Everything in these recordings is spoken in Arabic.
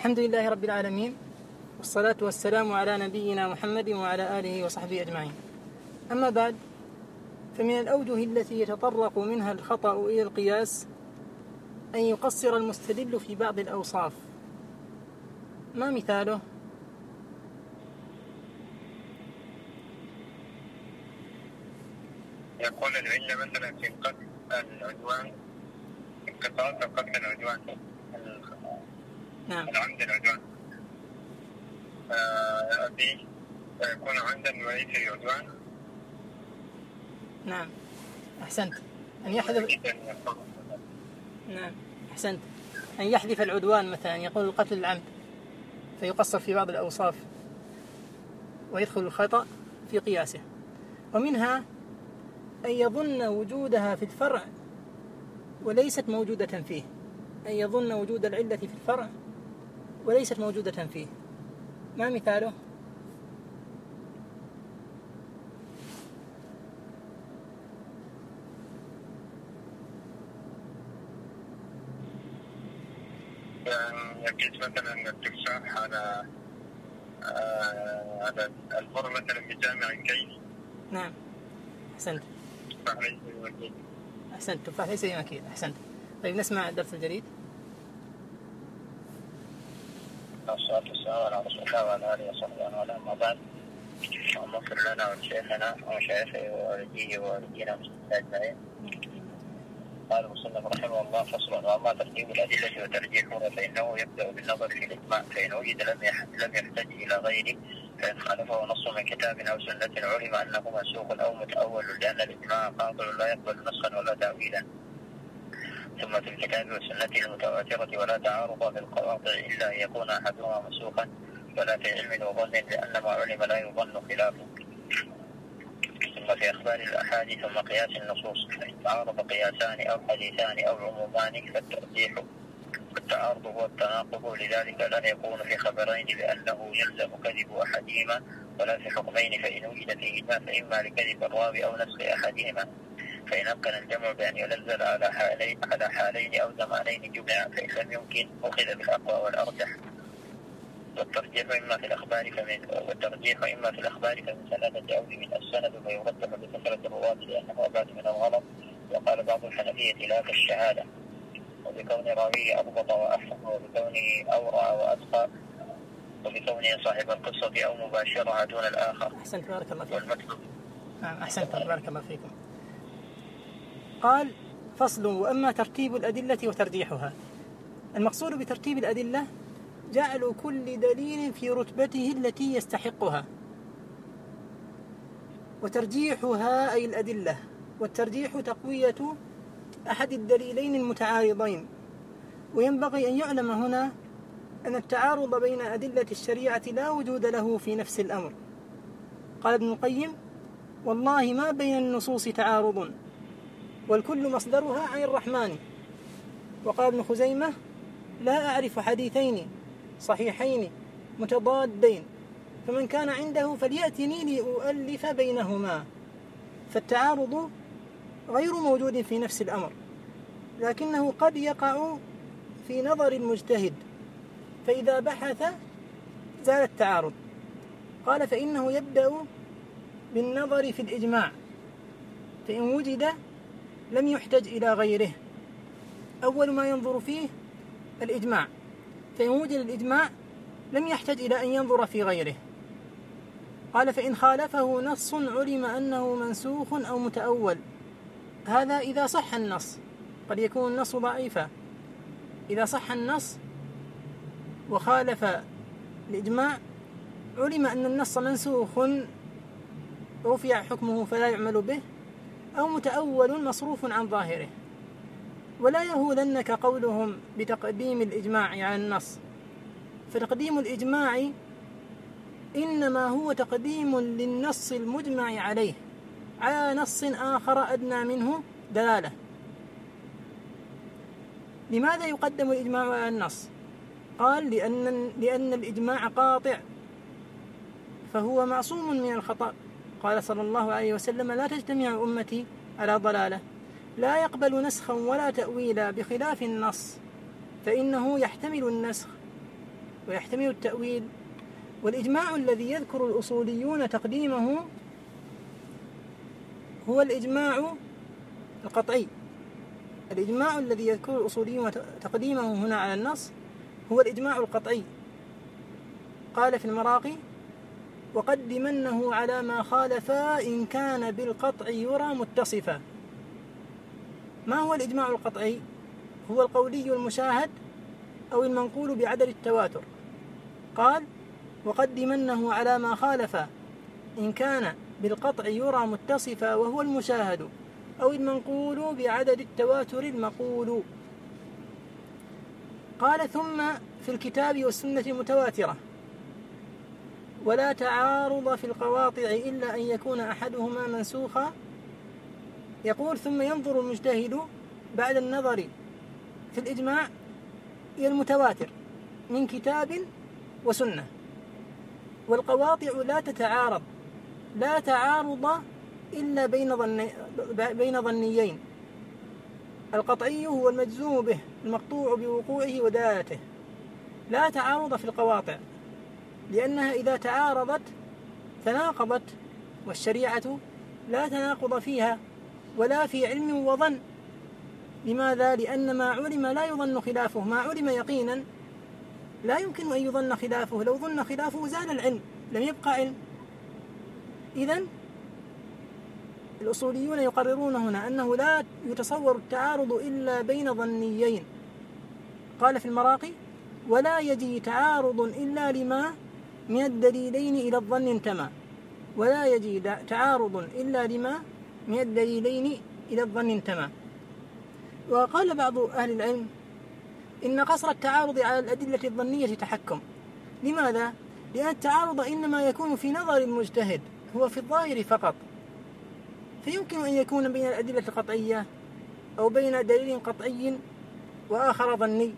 الحمد لله رب العالمين، والصلاة والسلام على نبينا محمد وعلى آله وصحبه أجمعين. أما بعد، فمن الأوجه التي يتطرق منها الخطأ إلى القياس أن يقصر المستدل في بعض الأوصاف. ما مثاله؟ يقول العلة مثلا في قتل العدوان، القصاص قتل العدوان، نعم. العمد العدوان، أبي يكون عمدا وليس العدوان. نعم، أحسنت. أن يحذف نعم، أحسنت. أن يحذف العدوان مثلا، يقول القتل العمد، فيقصر في بعض الأوصاف ويدخل الخطأ في قياسه. ومنها أن يظن وجودها في الفرع وليست موجودة فيه، أن يظن وجود العلة في الفرع وليست موجودة فيه. ما مثاله؟ يقيس مثلا التفاح على البر مثلا بجامع الكيل. نعم، أحسنت. أحسنت، تفاح ليس بمكيل. أحسنت. طيب، نسمع الدرس الجديد. الصلاة والسلام على رسول الله وعلى آله وصحبه وعلى ما بعد. اللهم اغفر لنا ولشيخنا ومشايخه ووالديه ووالدينا أجمعين. قال المصنف رحمه الله: فصل. واما ترتيب الادله وترجيحها فانه يبدا بالنظر في الاجماع، فان وجد لم يحتج الى غيره، فان خالفه نص من كتاب او سنه علم انه منسوخ او متاول، لان الاجماع قاطع لا يقبل نسخا ولا تاويلا. ثم في الكتاب والسنه المتواتره ولا تعارض في القواطع الا ان يكون احدهما منسوخا، ولا في علم وظن، لان ما علم لا يظن خلافه. ثم في أخبار الأحاديث ثم قياس النصوص، فإن تعارض قياسان أو حديثان أو عمومان فالترجيح، والتعارض هو التناقض، لذلك لا يكون في خبرين بأنه يلزم كذب أحدهما، ولا في حكمين فإن وجد فيهما فإما لكذب الراوي أو نسخ أحدهما، فإن أمكن الجمع بأن ينزل على حالين أو زمانين جمع، فإن لم يمكن أخذ بالأقوى والأرجح. والترجيح إما في الأخبار فمن ثلاثة أوجه: السند فيرتب بكثرة الرواة لأنه أبعد من الغلط، وقال بعض الحنفية لا كالشهادة، وبكون راويه أضبط وأحسن، وبكونه أورع وأتقى، وبكونه صاحب القصة أو مباشرة دون الآخر. أحسنت، بارك الله فيكم. أحسنت، بارك الله فيكم. قال: فصل. وأما ترتيب الأدلة وترجيحها، المقصود بترتيب الأدلة جعل كل دليل في رتبته التي يستحقها، وترجيحها أي الأدلة، والترجيح تقوية أحد الدليلين المتعارضين. وينبغي أن يعلم هنا أن التعارض بين أدلة الشريعة لا وجود له في نفس الأمر. قال ابن القيم: والله ما بين النصوص تعارض، والكل مصدرها عن الرحمن. وقال ابن خزيمة: لا أعرف حديثين صحيحين متضادين، فمن كان عنده فليأتني لأؤلف بينهما. فالتعارض غير موجود في نفس الأمر، لكنه قد يقع في نظر المجتهد، فإذا بحث زال التعارض. قال: فإنه يبدأ بالنظر في الإجماع، فإن وجد لم يحتج إلى غيره. أول ما ينظر فيه الإجماع، فإن وجد الإجماع لم يحتج إلى أن ينظر في غيره. قال: فإن خالفه نص علم أنه منسوخ أو متأول. هذا إذا صح النص، قد يكون النص ضعيفا. إذا صح النص وخالف الإجماع علم أن النص منسوخ رفع حكمه فلا يعمل به، أو متأول مصروف عن ظاهره. ولا يهولنك قولهم بتقديم الإجماع على النص، فتقديم الإجماع إنما هو تقديم للنص المجمع عليه على نص آخر أدنى منه دلالة. لماذا يقدم الإجماع على النص؟ قال: لأن الإجماع قاطع، فهو معصوم من الخطأ. قال صلى الله عليه وسلم: لا تجتمع أمتي على ضلالة، لا يقبل نسخا ولا تأويلا بخلاف النص، فإنه يحتمل النسخ ويحتمل التأويل. والإجماع الذي يذكر الأصوليون تقديمه هو الإجماع القطعي. الإجماع الذي يذكر الأصوليون تقديمه هنا على النص هو الإجماع القطعي. قال في المراقي: وقدمنه على ما خالفا إن كان بالقطع يرى متصفا. ما هو الإجماع القطعي؟ هو القولي المشاهد أو المنقول بعدد التواتر. قال: وقدمنه على ما خالف إن كان بالقطع يرى متصفا وهو المشاهد أو المنقول بعدد التواتر المقول. قال: ثم في الكتاب والسنة المتواترة ولا تعارض في القواطع إلا أن يكون أحدهما منسوخا. يقول: ثم ينظر المجتهد بعد النظر في الإجماع إلى المتواتر من كتاب وسنة، والقواطع لا تعارض إلا بين ظنيين. القطعي هو المجزوم به المقطوع بوقوعه ودلالته. لا تعارض في القواطع، لأنها إذا تعارضت تناقضت، والشريعة لا تناقض فيها ولا في علم وظن. لماذا؟ لأن ما علم لا يظن خلافه. ما علم يقينا لا يمكن أن يظن خلافه. لو ظن خلافه زال العلم، لم يبقى علم. إذن الأصوليون يقررون هنا أنه لا يتصور التعارض إلا بين ظنيين. قال في المراقي: ولا يجي تعارض إلا لما من الدليلين إلى الظن انتمى. ولا يجي تعارض إلا لما من الدليلين إلى الظن انتمى. وقال بعض أهل العلم إن قصر التعارض على الأدلة الظنية تحكم. لماذا؟ لأن التعارض إنما يكون في نظر المجتهد، هو في الظاهر فقط، فيمكن أن يكون بين الأدلة القطعية أو بين دليل قطعي وآخر ظني.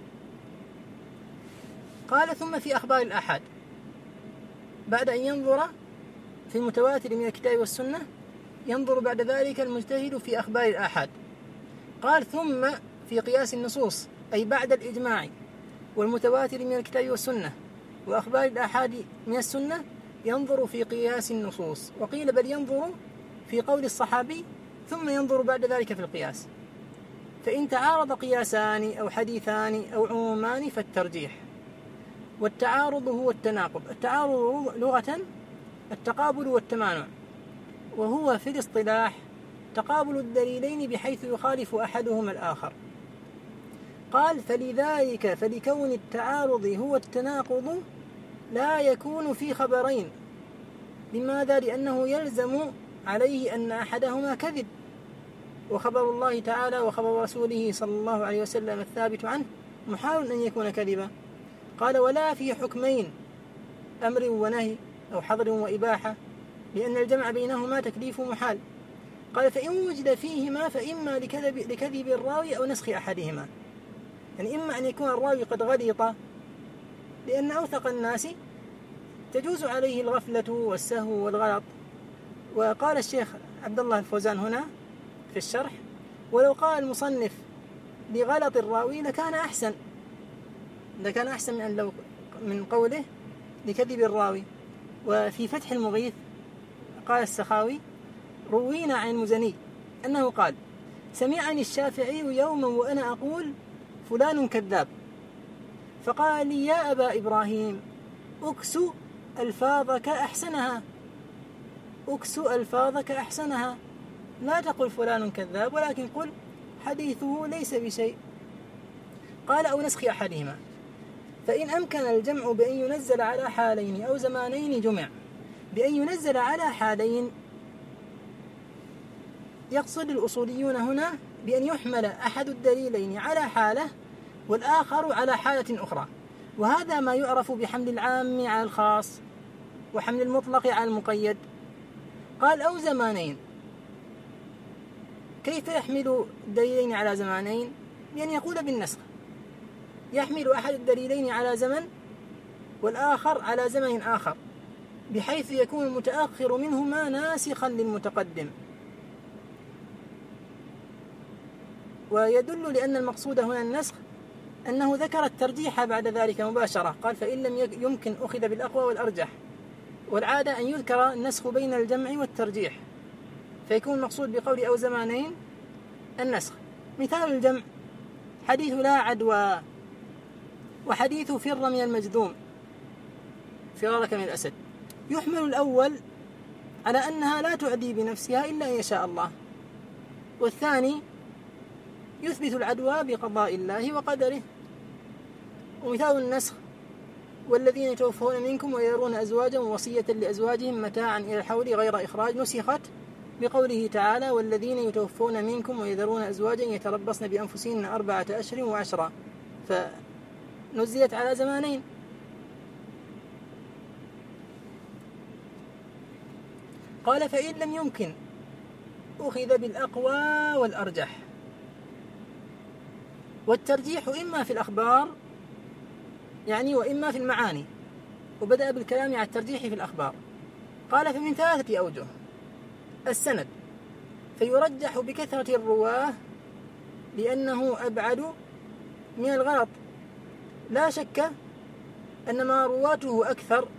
قال: ثم في أخبار الآحاد، بعد أن ينظر في المتواتر من الكتاب والسنة ينظر بعد ذلك المجتهد في أخبار الآحاد. قال: ثم في قياس النصوص، أي بعد الإجماع والمتواتر من الكتاب والسنة وأخبار الآحاد من السنة ينظر في قياس النصوص. وقيل بل ينظر في قول الصحابي ثم ينظر بعد ذلك في القياس. فإن تعارض قياسان أو حديثان أو عمومان فالترجيح. والتعارض هو التناقض. التعارض لغة التقابل والتمانع، وهو في الاصطلاح تقابل الدليلين بحيث يخالف أحدهما الآخر. قال: فلذلك فلكون التعارض هو التناقض لا يكون في خبرين. لماذا؟ لأنه يلزم عليه أن أحدهما كذب، وخبر الله تعالى وخبر رسوله صلى الله عليه وسلم الثابت عنه محال أن يكون كذبا. قال: ولا في حكمين أمر ونهي أو حظر وإباحة، لأن الجمع بينهما تكليف محال. قال: فإن وجد فيهما فإما لكذب الراوي أو نسخ أحدهما. يعني إما أن يكون الراوي قد غلط، لأن أوثق الناس تجوز عليه الغفلة والسهو والغلط. وقال الشيخ عبد الله الفوزان هنا في الشرح: ولو قال المصنف لغلط الراوي لكان أحسن من قوله لكذب الراوي. وفي فتح المغيث قال السخاوي: روينا عن المزني أنه قال: سمعني الشافعي يوما وأنا أقول فلان كذاب، فقال لي: يا أبا إبراهيم أكسو ألفاظك أحسنها، لا تقل فلان كذاب، ولكن قل حديثه ليس بشيء. قال: أو نسخ أحدهما. فإن أمكن الجمع بأن ينزل على حالين أو زمانين جمع. بأن ينزل على حالين يقصد الأصوليون هنا بأن يحمل أحد الدليلين على حالة والآخر على حالة أخرى، وهذا ما يعرف بحمل العام على الخاص وحمل المطلق على المقيد. قال: أو زمانين. كيف يحمل الدليلين على زمانين؟ بأن يقول بالنسخ، يحمل أحد الدليلين على زمن والآخر على زمن آخر، بحيث يكون المتأخر منهما ناسخا للمتقدم. ويدل لأن المقصود هنا النسخ أنه ذكر الترجيح بعد ذلك مباشرة، قال فإن لم يمكن أخذ بالأقوى والأرجح، والعادة أن يذكر النسخ بين الجمع والترجيح، فيكون المقصود بقول أو زمانين النسخ. مثال الجمع حديث لا عدوى وحديث فر من المجذوم فرارك من الأسد، يحمل الأول على أنها لا تعدي بنفسها إلا إن يشاء الله، والثاني يثبت العدوى بقضاء الله وقدره. ومثال النسخ والذين يتوفون منكم ويذرون أزواجا وصية لأزواجهم متاعا إلى الحول غير إخراج، نسخت بقوله تعالى والذين يتوفون منكم ويذرون أزواجا يتربصن بأنفسهن 4 أشهر و10، فنزلت على زمانين. قال فإن لم يمكن أخذ بالأقوى والأرجح، والترجيح إما في الأخبار يعني وإما في المعاني، وبدأ بالكلام على الترجيح في الأخبار. قال فمن 3 أوجه: السند، فيرجح بكثرة الرواه لأنه أبعد من الغلط، لا شك أن ما رواته أكثر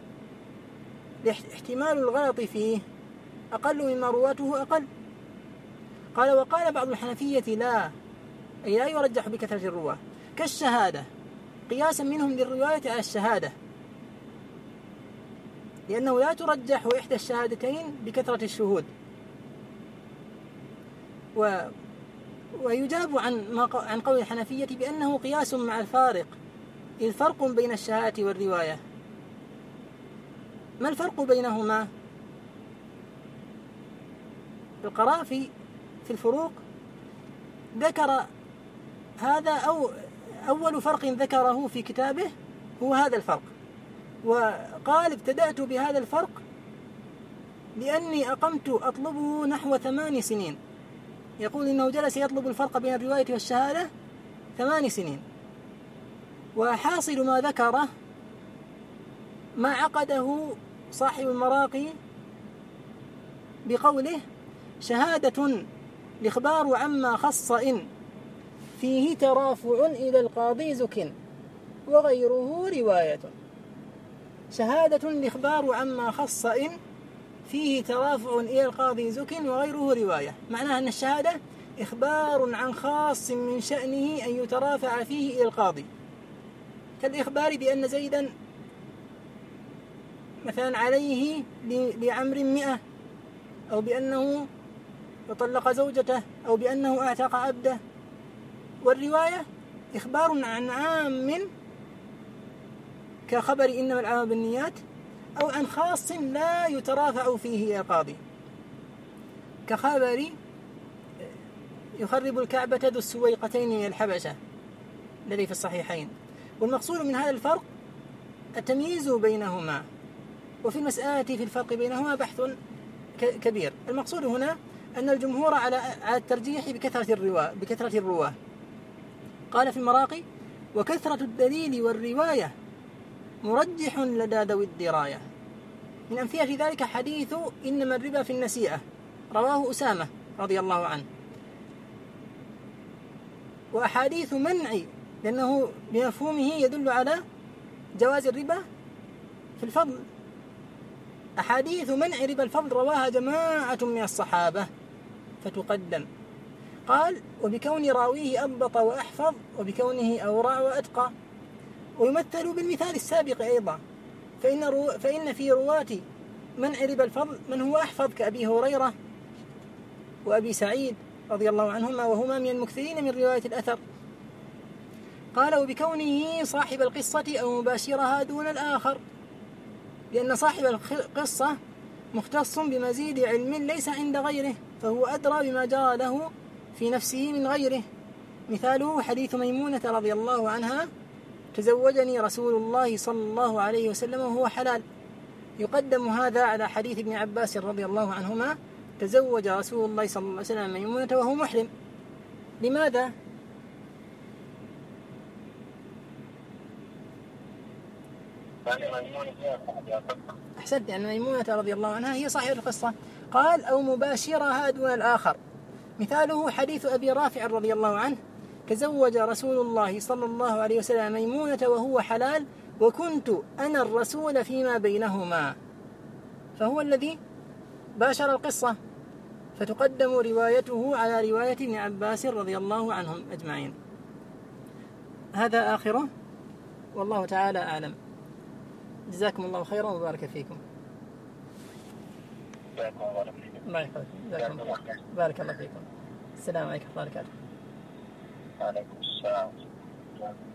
احتمال الغلط فيه أقل مما رواته أقل. قال وقال بعض الحنفية لا، أي لا يرجح بكثرة الرواه، كالشهادة قياسا منهم للرواية على الشهادة، لأنه لا ترجح إحدى الشهادتين بكثرة الشهود. ويجاب عن قول الحنفية بأنه قياس مع الفارق، إذ فرق بين الشهادة والرواية. ما الفرق بينهما؟ القرافي في الفروق ذكر هذا، أو أول فرق ذكره في كتابه هو هذا الفرق، وقال ابتدأت بهذا الفرق لأني أقمت أطلبه نحو 8 سنين. يقول إنه جلس يطلب الفرق بين الرواية والشهادة 8 سنين، وحاصل ما ذكره ما عقده صاحب المراقي بقوله شهادة الإخبار عما خص إن فيه ترافع إلى القاضي زك وغيره رواية. شهادة الإخبار عما خص إن فيه ترافع إلى القاضي زك وغيره رواية، معناها أن الشهادة إخبار عن خاص من شأنه أن يترافع فيه إلى القاضي، كالإخبار بأن زيدا مثلا عليه لعمر 100، أو بأنه يطلق زوجته، أو بأنه اعتق عبده. والرواية إخبار عن عام كخبر إنما الأعمال بالنيات، أو عن خاص لا يترافع فيه إلى القاضي، كخبر يخرب الكعبة ذو السويقتين من الحبشة الذي في الصحيحين. والمقصود من هذا الفرق التمييز بينهما، وفي المسألة في الفرق بينهما بحث كبير. المقصود هنا أن الجمهور على الترجيح بكثرة الرواه. قال في المراقي وكثرة الدليل والرواية مرجح لدى ذوي الدراية. من أمثلة ذلك حديث إنما الربا في النسيئة، رواه أسامة رضي الله عنه. وأحاديث منع، لأنه بمفهومه يدل على جواز الربا في الفضل، أحاديث منع ربا الفضل رواها جماعة من الصحابة فتقدم. قال وبكون راويه أضبط وأحفظ، وبكونه أورع وأتقى. ويمثل بالمثال السابق أيضا، فإن في رواة منع ربا الفضل من هو أحفظ كأبي هريرة وأبي سعيد رضي الله عنهما، وهما من المكثرين من رواية الأثر. قال وبكونه صاحب القصة أو مباشرها دون الآخر، لأن صاحب القصة مختص بمزيد علم ليس عند غيره، فهو أدرى بما جرى له في نفسه من غيره. مثاله حديث ميمونة رضي الله عنها تزوجني رسول الله صلى الله عليه وسلم وهو حلال. يقدم هذا على حديث ابن عباس رضي الله عنهما تزوج رسول الله صلى الله عليه وسلم ميمونة وهو محرم. لماذا؟ أحسنت، أن ميمونة رضي الله عنها هي صاحبة القصة. قال أو مباشرها دون الآخر. مثاله حديث أبي رافع رضي الله عنه تزوج رسول الله صلى الله عليه وسلم ميمونة وهو حلال، وكنت أنا الرسول فيما بينهما، فهو الذي باشر القصة، فتقدم روايته على رواية ابن عباس رضي الله عنهم أجمعين. هذا آخره، والله تعالى أعلم. جزاكم الله خيرا وبارك فيكم. الله يحفظكم. بارك الله فيكم. السلام عليكم ورحمة الله وبركاته. وعليكم السلام.